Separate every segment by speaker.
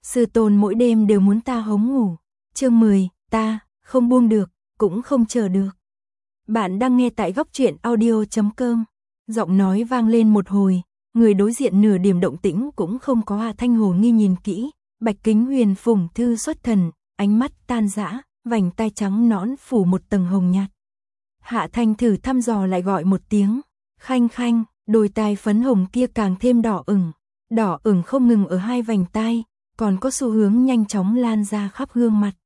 Speaker 1: Sư tôn mỗi đêm đều muốn ta hống ngủ. Chương 10, ta không buông được, cũng không chờ được. Bạn đang nghe tại góc truyện audio.com. Giọng nói vang lên một hồi, người đối diện nửa điểm động tĩnh cũng không có. Hạ Thanh hồ nghi nhìn kỹ, Bạch Kính Huyền phủng thư xuất thần, ánh mắt tan rã, vành tai trắng nõn phủ một tầng hồng nhạt. Hạ Thanh thử thăm dò lại gọi một tiếng, khanh khanh, đôi tai phấn hồng kia càng thêm đỏ ửng không ngừng ở hai vành tai, còn có xu hướng nhanh chóng lan ra khắp gương mặt.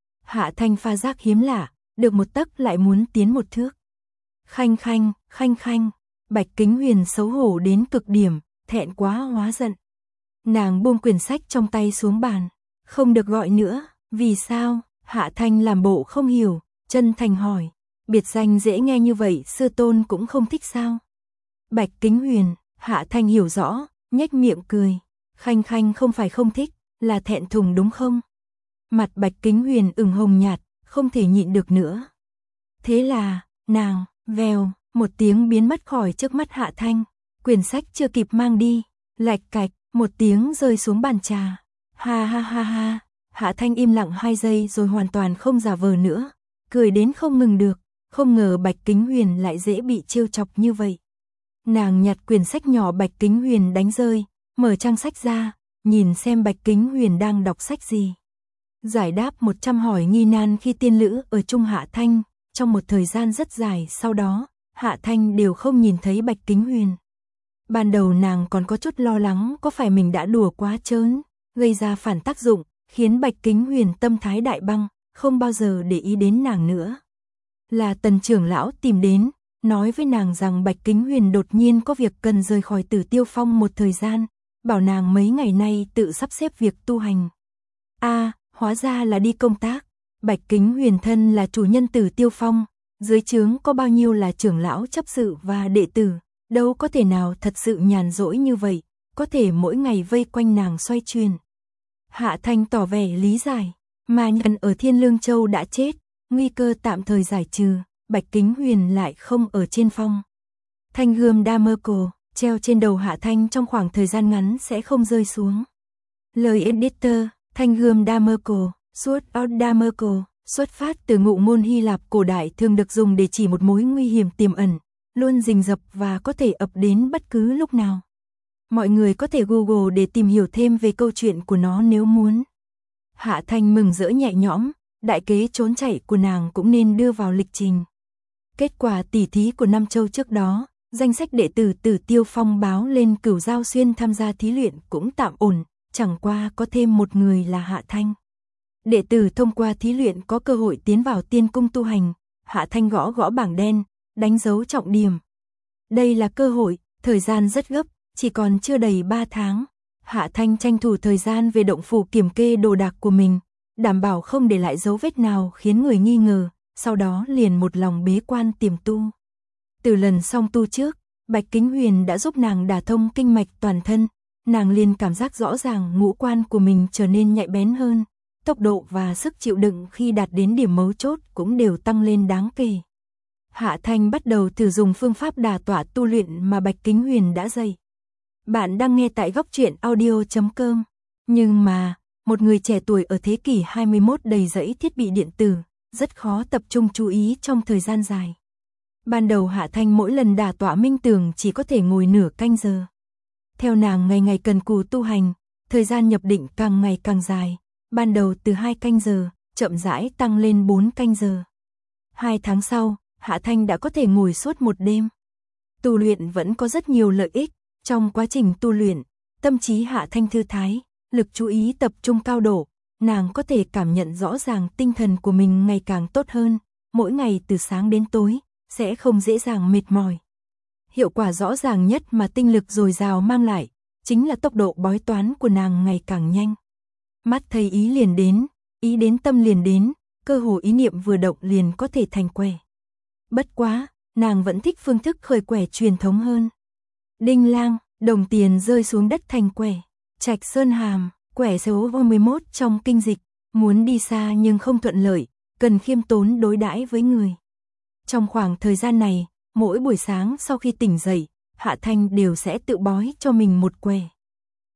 Speaker 1: Hạ Thanh pha giác hiếm lạ, được một tấc lại muốn tiến một thước. Khanh khanh, Bạch Kính Huyền xấu hổ đến cực điểm, thẹn quá hóa giận. Nàng buông quyển sách trong tay xuống bàn, không được gọi nữa, vì sao? Hạ Thanh làm bộ không hiểu, chân thành hỏi, biệt danh dễ nghe như vậy sư tôn cũng không thích sao? Bạch Kính Huyền, Hạ Thanh hiểu rõ, nhếch miệng cười, khanh khanh không phải không thích, là thẹn thùng đúng không? Mặt Bạch Kính Huyền ửng hồng nhạt, không thể nhịn được nữa. Thế là, nàng, vèo, một tiếng biến mất khỏi trước mắt Hạ Thanh, quyển sách chưa kịp mang đi, lạch cạch, một tiếng rơi xuống bàn trà. Ha ha ha ha, Hạ Thanh im lặng 2 giây rồi hoàn toàn không giả vờ nữa, cười đến không ngừng được, không ngờ Bạch Kính Huyền lại dễ bị trêu chọc như vậy. Nàng nhặt quyển sách nhỏ Bạch Kính Huyền đánh rơi, mở trang sách ra, nhìn xem Bạch Kính Huyền đang đọc sách gì. Giải đáp 100 hỏi nghi nan khi tiên lữ ở chung Hạ Thanh, trong một thời gian rất dài sau đó, Hạ Thanh đều không nhìn thấy Bạch Kính Huyền. Ban đầu nàng còn có chút lo lắng có phải mình đã đùa quá trớn, gây ra phản tác dụng, khiến Bạch Kính Huyền tâm thái đại băng, không bao giờ để ý đến nàng nữa. Là Tần trưởng lão tìm đến, nói với nàng rằng Bạch Kính Huyền đột nhiên có việc cần rời khỏi Tử Tiêu Phong một thời gian, bảo nàng mấy ngày nay tự sắp xếp việc tu hành. Hóa ra là đi công tác. Bạch Kính Huyền thân là chủ nhân Tử Tiêu Phong, dưới trướng có bao nhiêu là trưởng lão chấp sự và đệ tử, đâu có thể nào thật sự nhàn rỗi như vậy, có thể mỗi ngày vây quanh nàng xoay chuyển. Hạ Thanh tỏ vẻ lý giải, mà nhân ở Thiên Lương Châu đã chết, nguy cơ tạm thời giải trừ, Bạch Kính Huyền lại không ở trên phong. Thanh gươm Damerco, treo trên đầu Hạ Thanh trong khoảng thời gian ngắn sẽ không rơi xuống. Lời editor, thanh gươm Damerco, Sword of Damerco, xuất phát từ ngụ ngôn Hy Lạp cổ đại thường được dùng để chỉ một mối nguy hiểm tiềm ẩn, luôn rình rập và có thể ập đến bất cứ lúc nào. Mọi người có thể Google để tìm hiểu thêm về câu chuyện của nó nếu muốn. Hạ Thanh mừng rỡ nhẹ nhõm, đại kế trốn chạy của nàng cũng nên đưa vào lịch trình. Kết quả tỉ thí của Nam Châu trước đó, danh sách đệ tử Tử Tiêu Phong báo lên Cửu Giao Xuyên tham gia thí luyện cũng tạm ổn, chẳng qua có thêm một người là Hạ Thanh. Đệ tử thông qua thí luyện có cơ hội tiến vào tiên cung tu hành, Hạ Thanh gõ gõ bảng đen, đánh dấu trọng điểm. Đây là cơ hội, thời gian rất gấp, chỉ còn chưa đầy 3 tháng. Hạ Thanh tranh thủ thời gian về động phủ kiểm kê đồ đạc của mình, đảm bảo không để lại dấu vết nào khiến người nghi ngờ, sau đó liền một lòng bế quan tiềm tu. Từ lần song tu trước, Bạch Kính Huyền đã giúp nàng đả thông kinh mạch toàn thân, nàng liền cảm giác rõ ràng ngũ quan của mình trở nên nhạy bén hơn, tốc độ và sức chịu đựng khi đạt đến điểm mấu chốt cũng đều tăng lên đáng kể. Hạ Thanh bắt đầu thử dùng phương pháp đả tọa tu luyện mà Bạch Kính Huyền đã dạy. Bạn đang nghe tại góc truyện audio.com. Nhưng mà, một người trẻ tuổi ở thế kỷ 21 đầy rẫy thiết bị điện tử, rất khó tập trung chú ý trong thời gian dài. Ban đầu Hạ Thanh mỗi lần đả tọa minh tưởng chỉ có thể ngồi nửa canh giờ. Theo nàng ngày ngày cần cù tu hành, thời gian nhập định càng ngày càng dài, ban đầu từ 2 canh giờ, chậm rãi tăng lên 4 canh giờ. 2 tháng sau, Hạ Thanh đã có thể ngồi suốt một đêm. Tu luyện vẫn có rất nhiều lợi ích, trong quá trình tu luyện, tâm trí Hạ Thanh thư thái, lực chú ý tập trung cao độ, nàng có thể cảm nhận rõ ràng tinh thần của mình ngày càng tốt hơn, mỗi ngày từ sáng đến tối, sẽ không dễ dàng mệt mỏi. Hiệu quả rõ ràng nhất mà tinh lực dồi dào mang lại, chính là tốc độ bói toán của nàng ngày càng nhanh. Mắt thấy ý liền đến, ý đến tâm liền đến, cơ hồ ý niệm vừa động liền có thể thành quẻ. Bất quá, nàng vẫn thích phương thức khởi quẻ truyền thống hơn. Đinh lang, đồng tiền rơi xuống đất thành quẻ. Trạch Sơn Hàm, quẻ số 11 trong kinh dịch, muốn đi xa nhưng không thuận lợi, cần khiêm tốn đối đãi với người. Trong khoảng thời gian này, mỗi buổi sáng sau khi tỉnh dậy, Hạ Thanh đều sẽ tự bói cho mình một quẻ.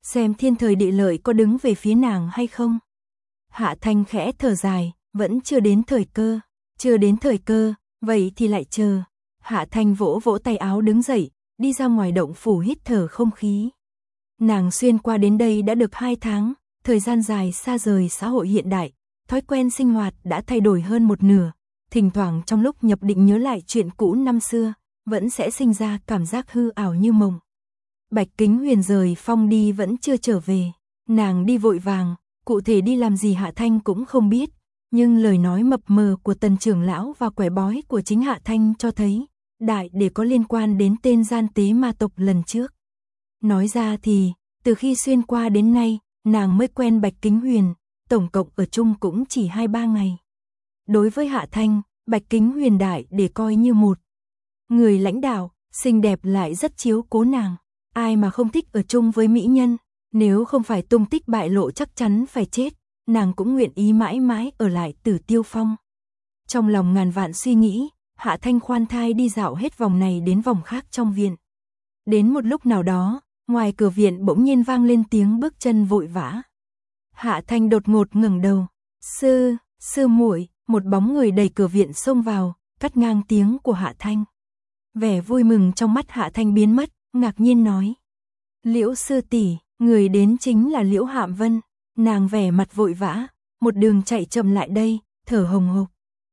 Speaker 1: xem thiên thời địa lợi có đứng về phía nàng hay không. Hạ Thanh khẽ thở dài, vẫn chưa đến thời cơ, chưa đến thời cơ, vậy thì lại chờ. Hạ Thanh vỗ vỗ tay áo đứng dậy, đi ra ngoài động phủ hít thở không khí. Nàng xuyên qua đến đây đã được 2 tháng, thời gian dài xa rời xã hội hiện đại, thói quen sinh hoạt đã thay đổi hơn một nửa. Thỉnh thoảng trong lúc nhập định nhớ lại chuyện cũ năm xưa, vẫn sẽ sinh ra cảm giác hư ảo như mộng. Bạch Kính Huyền rời phong đi vẫn chưa trở về, nàng đi vội vàng, cụ thể đi làm gì Hạ Thanh cũng không biết, nhưng lời nói mập mờ của Tần trưởng lão và quẻ bói của chính Hạ Thanh cho thấy, đại để có liên quan đến tên gian tế ma tộc lần trước. Nói ra thì, từ khi xuyên qua đến nay, nàng mới quen Bạch Kính Huyền, tổng cộng ở chung cũng chỉ 2-3 ngày. Đối với Hạ Thanh, Bạch Kính Huyền đại để coi như một người lãnh đạo, xinh đẹp lại rất chiếu cố nàng. Ai mà không thích ở chung với mỹ nhân, nếu không phải tung tích bại lộ chắc chắn phải chết, nàng cũng nguyện ý mãi mãi ở lại Tử Tiêu Phong. Trong lòng ngàn vạn suy nghĩ, Hạ Thanh khoan thai đi dạo hết vòng này đến vòng khác trong viện. Đến một lúc nào đó, ngoài cửa viện bỗng nhiên vang lên tiếng bước chân vội vã. Hạ Thanh đột ngột ngẩng đầu, sư muội, một bóng người đẩy cửa viện xông vào, cắt ngang tiếng của Hạ Thanh. Vẻ vui mừng trong mắt Hạ Thanh biến mất, ngạc nhiên nói. Liễu sư tỷ, người đến chính là Liễu Hạm Vân. Nàng vẻ mặt vội vã, một đường chạy chậm lại đây, thở hồng hộc.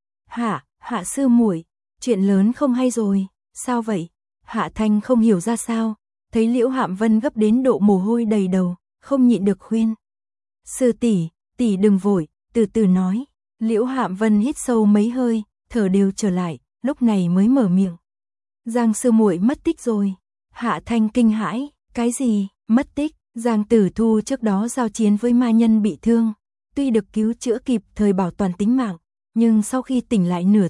Speaker 1: Hạ sư muội, chuyện lớn không hay rồi, sao vậy? Hạ Thanh không hiểu ra sao, thấy Liễu Hạm Vân gấp đến độ mồ hôi đầy đầu, không nhịn được khuyên. Sư tỷ, tỷ đừng vội, từ từ nói. Liễu Hạm Vân hít sâu mấy hơi, thở đều trở lại, lúc này mới mở miệng. Giang sư muội mất tích rồi. Hạ Thanh kinh hãi, cái gì, mất tích? Giang Tử Thu trước đó giao chiến với ma nhân bị thương, tuy được cứu chữa kịp thời bảo toàn tính mạng, nhưng sau khi tỉnh lại nửa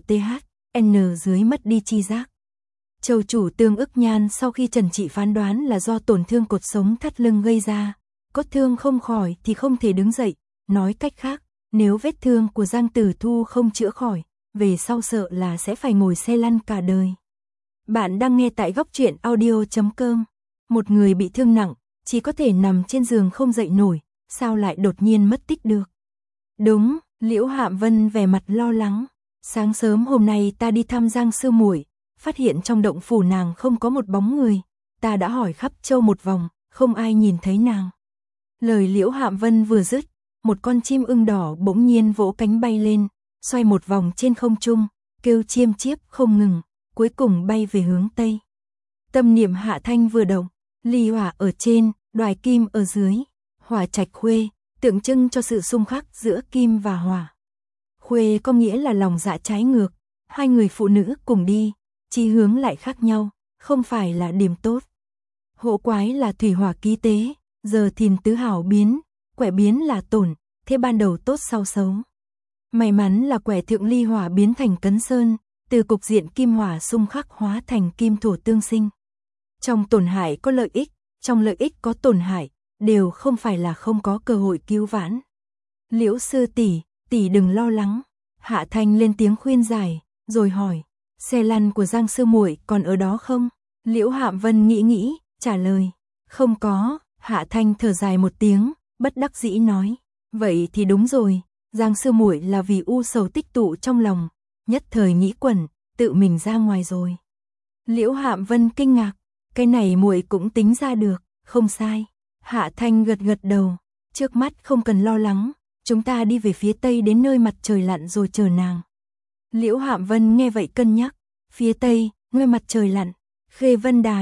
Speaker 1: THN dưới mất đi chi giác. Châu chủ Tương Ức Nhan sau khi trần trị phán đoán là do tổn thương cột sống thắt lưng gây ra, cốt thương không khỏi thì không thể đứng dậy, nói cách khác, nếu vết thương của Giang Tử Thu không chữa khỏi, về sau sợ là sẽ phải ngồi xe lăn cả đời. Bạn đang nghe tại góc truyện audio.com. Một người bị thương nặng, chỉ có thể nằm trên giường không dậy nổi, sao lại đột nhiên mất tích được? Đúng, Liễu Hạm Vân vẻ mặt lo lắng. Sáng sớm hôm nay ta đi thăm Giang sư muội, phát hiện trong động phủ nàng không có một bóng người, ta đã hỏi khắp châu một vòng, không ai nhìn thấy nàng. Lời Liễu Hạm Vân vừa dứt, một con chim ưng đỏ bỗng nhiên vỗ cánh bay lên, xoay một vòng trên không trung, kêu chiêm chiếp không ngừng, cuối cùng bay về hướng tây. Tâm niệm Hạ Thanh vừa động, ly hỏa ở trên, đoài kim ở dưới, hỏa trạch khuê, tượng trưng cho sự xung khắc giữa kim và hỏa. Khuê có nghĩa là lòng dạ trái ngược, hai người phụ nữ cùng đi, chí hướng lại khác nhau, không phải là điểm tốt. Hộ quái là thủy hỏa ký tế, giờ thìn tứ hảo biến, quẻ biến là tổn, thế ban đầu tốt sau xấu. May mắn là quẻ thượng ly hỏa biến thành cấn sơn, từ cục diện kim hỏa xung khắc hóa thành kim thổ tương sinh. Trong tổn hại có lợi ích, trong lợi ích có tổn hại, đều không phải là không có cơ hội cứu vãn. Liễu sư tỷ, tỷ đừng lo lắng. Hạ Thanh lên tiếng khuyên giải, rồi hỏi, xe lăn của Giang sư muội còn ở đó không? Liễu Hạm Vân nghĩ, trả lời, không có. Hạ Thanh thở dài một tiếng, bất đắc dĩ nói, vậy thì đúng rồi, Giang sư muội là vì u sầu tích tụ trong lòng, nhất thời nghĩ quẩn, tự mình ra ngoài rồi. Liễu Hạm Vân kinh ngạc, cái này muội cũng tính ra được, không sai. Hạ Thanh gật đầu, trước mắt không cần lo lắng, chúng ta đi về phía tây đến nơi mặt trời lặn rồi chờ nàng. Liễu Hạm Vân nghe vậy cân nhắc, phía tây, nơi mặt trời lặn, Khê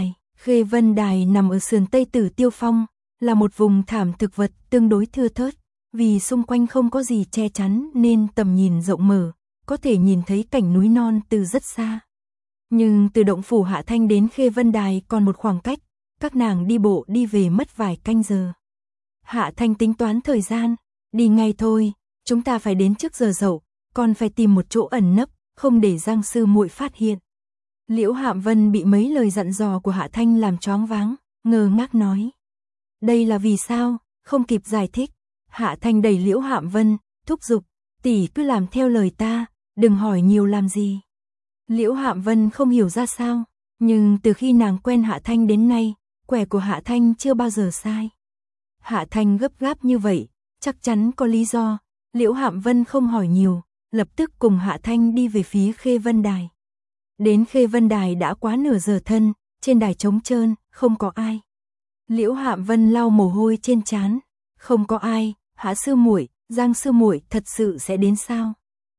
Speaker 1: Vân Đài nằm ở sườn tây Tử Tiêu Phong, là một vùng thảm thực vật tương đối thưa thớt, vì xung quanh không có gì che chắn nên tầm nhìn rộng mở, có thể nhìn thấy cảnh núi non từ rất xa. Nhưng từ động phủ Hạ Thanh đến Khê Vân Đài còn một khoảng cách, các nàng đi bộ đi về mất vài canh giờ. Hạ Thanh tính toán thời gian, đi ngay thôi, chúng ta phải đến trước giờ dậu, còn phải tìm một chỗ ẩn nấp, không để Giang sư muội phát hiện. Liễu Hạm Vân bị mấy lời dặn dò của Hạ Thanh làm choáng váng, ngơ ngác nói. Đây là vì sao, không kịp giải thích. Hạ Thanh đẩy Liễu Hạm Vân, thúc giục, tỷ cứ làm theo lời ta, đừng hỏi nhiều làm gì. Liễu Hạm Vân không hiểu ra sao, nhưng từ khi nàng quen Hạ Thanh đến nay, quẻ của Hạ Thanh chưa bao giờ sai. Hạ Thanh gấp gáp như vậy, chắc chắn có lý do. Liễu Hạm Vân không hỏi nhiều, lập tức cùng Hạ Thanh đi về phía Khê Vân Đài. Đến Khê Vân Đài đã quá nửa giờ thân, trên đài trống trơn, không có ai. Liễu Hạm Vân lau mồ hôi trên trán, không có ai. Hạ sư muội, Giang sư muội thật sự sẽ đến sao?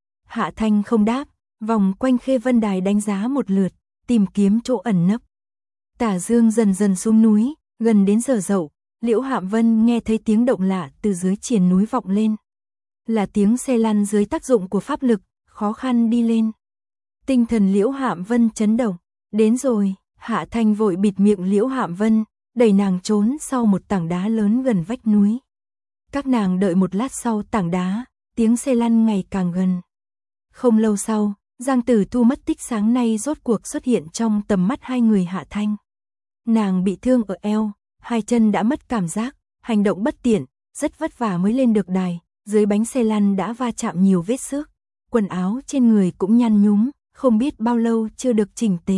Speaker 1: Hạ Thanh không đáp, vòng quanh Khê Vân Đài đánh giá một lượt, tìm kiếm chỗ ẩn nấp. Tả Dương dần dần xuống núi, gần đến giờ dậu, Liễu Hạm Vân nghe thấy tiếng động lạ từ dưới triền núi vọng lên. Là tiếng xe lăn dưới tác dụng của pháp lực, khó khăn đi lên. Tinh thần Liễu Hạm Vân chấn động, đến rồi. Hạ Thanh vội bịt miệng Liễu Hạm Vân, đẩy nàng trốn sau một tảng đá lớn gần vách núi. Các nàng đợi một lát sau tảng đá, tiếng xe lăn ngày càng gần. Không lâu sau, Giang Tử Thu mất tích sáng nay rốt cuộc xuất hiện trong tầm mắt hai người Hạ Thanh. Nàng bị thương ở eo, hai chân đã mất cảm giác, hành động bất tiện, rất vất vả mới lên được đài, dưới bánh xe lăn đã va chạm nhiều vết xước, quần áo trên người cũng nhăn nhúm, không biết bao lâu chưa được chỉnh tề.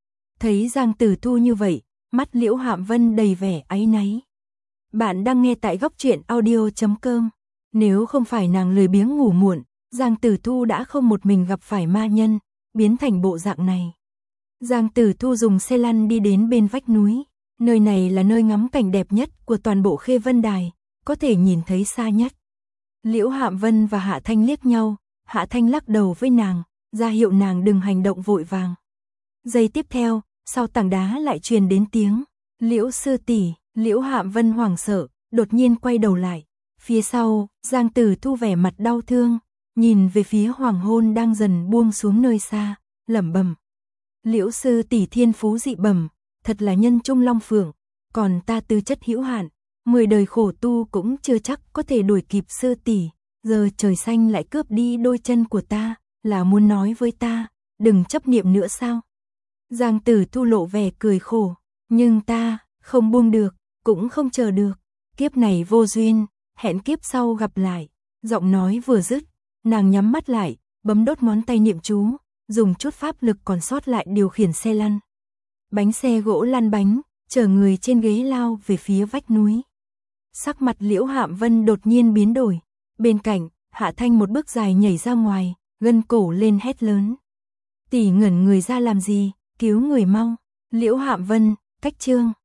Speaker 1: Thấy Giang Tử Thu như vậy, mắt Liễu Hạm Vân đầy vẻ áy náy. Bạn đang nghe tại góc truyện audio.com. Nếu không phải nàng lười biếng ngủ muộn, Giang Tử Thu đã không một mình gặp phải ma nhân, biến thành bộ dạng này. Giang Tử Thu dùng xe lăn đi đến bên vách núi. Nơi này là nơi ngắm cảnh đẹp nhất của toàn bộ Khê Vân Đài, có thể nhìn thấy xa nhất. Liễu Hạm Vân và Hạ Thanh liếc nhau, Hạ Thanh lắc đầu với nàng, ra hiệu nàng đừng hành động vội vàng. Giây tiếp theo, sau tảng đá lại truyền đến tiếng Liễu sư tỷ. Liễu Hạm Vân hoảng sợ, đột nhiên quay đầu lại. Phía sau, Giang Tử Thu vẻ mặt đau thương, nhìn về phía hoàng hôn đang dần buông xuống nơi xa, lẩm bẩm: Liễu sư tỷ thiên phú dị bẩm, thật là nhân trung long phượng, còn ta tư chất hữu hạn, 10 đời khổ tu cũng chưa chắc có thể đuổi kịp sư tỷ, giờ trời xanh lại cướp đi đôi chân của ta, là muốn nói với ta, đừng chấp niệm nữa sao? Giang Tử Thu lộ vẻ cười khổ, nhưng ta không buông được, cũng không chờ được, kiếp này vô duyên, hẹn kiếp sau gặp lại. Giọng nói vừa dứt, nàng nhắm mắt lại, bấm đốt ngón tay niệm chú, dùng chút pháp lực còn sót lại điều khiển xe lăn. Bánh xe gỗ lăn bánh, chở người trên ghế lao về phía vách núi. Sắc mặt Liễu Hạm Vân đột nhiên biến đổi, bên cạnh, Hạ Thanh một bước dài nhảy ra ngoài, gân cổ lên hét lớn: Tỷ ngẩn người ra làm gì, cứu người mau. Liễu Hạm Vân, cách chương.